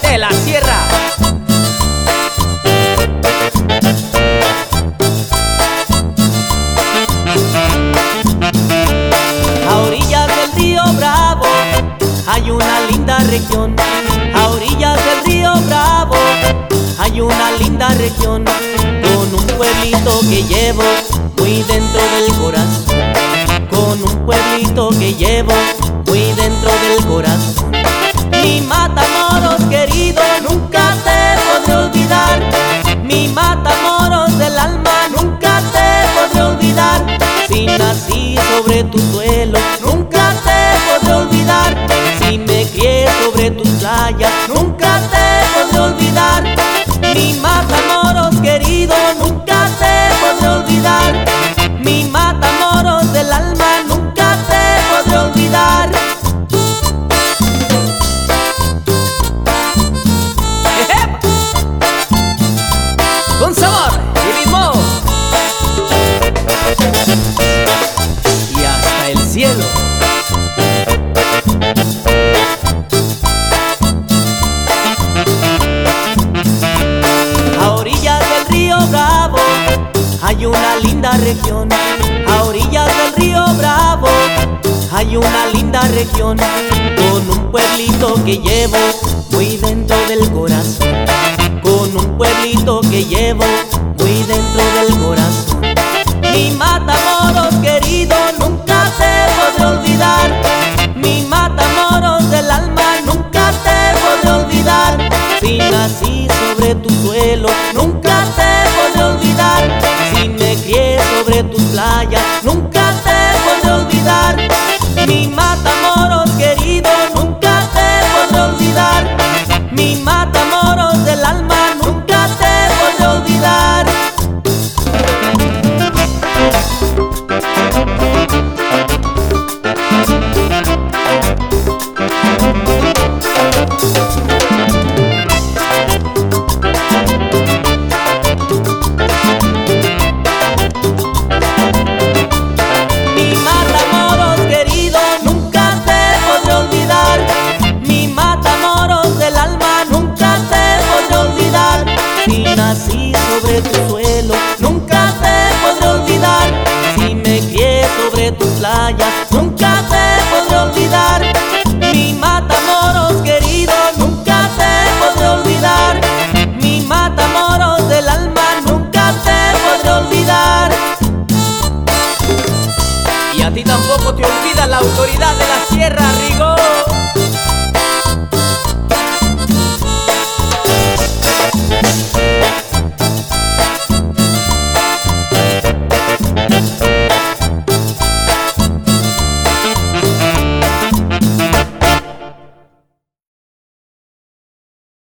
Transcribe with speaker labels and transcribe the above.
Speaker 1: de la sierra.
Speaker 2: A orillas del río Bravo hay una linda región. A orillas del río Bravo hay una linda región, con un pueblito que llevo muy dentro del corazón. Con un pueblito que llevo muy dentro del corazón. Mi Matamoros querido, nunca te podré olvidar. Mi Matamoros del alma, nunca te podré olvidar. Si nací sobre tu suelo, nunca te podré olvidar. Si me crié sobre tus playas, nunca te podré olvidar. Mi Matamoros querido, nunca te podré olvidar. Mi Matamoros del alma, nunca te podré olvidar.
Speaker 1: Con sabor y ritmo.
Speaker 2: Y hasta el cielo. A orillas del río Bravo hay una linda región. A orillas del río Bravo hay una linda región, con un pueblito que llevo muy dentro del corazón. Con un pueblito que llevo muy dentro del corazón. Mi Matamoros querido, nunca te podré olvidar. Mi Matamoros del alma, nunca te podré olvidar. Si nací sobre tu suelo, nunca te podré olvidar. Si me crié sobre tus playas, nunca te podré olvidar. Mi Matamoros querido, nunca te podré olvidar. Mi Matamoros del alma, nunca te podré olvidar. Mi Matamoros querido, nunca te podré olvidar. Mi Matamoros del alma, nunca te podré olvidar. Si nací sobre tu suelo, nunca te podré olvidar. Si me crié sobre tus playas, nunca te podré olvidar. Mi Matamoros querido, nunca te podré olvidar. Mi Matamoros del alma, nunca te podré olvidar.
Speaker 1: Y a ti tampoco te olvida la autoridad de la sierra, Rigo.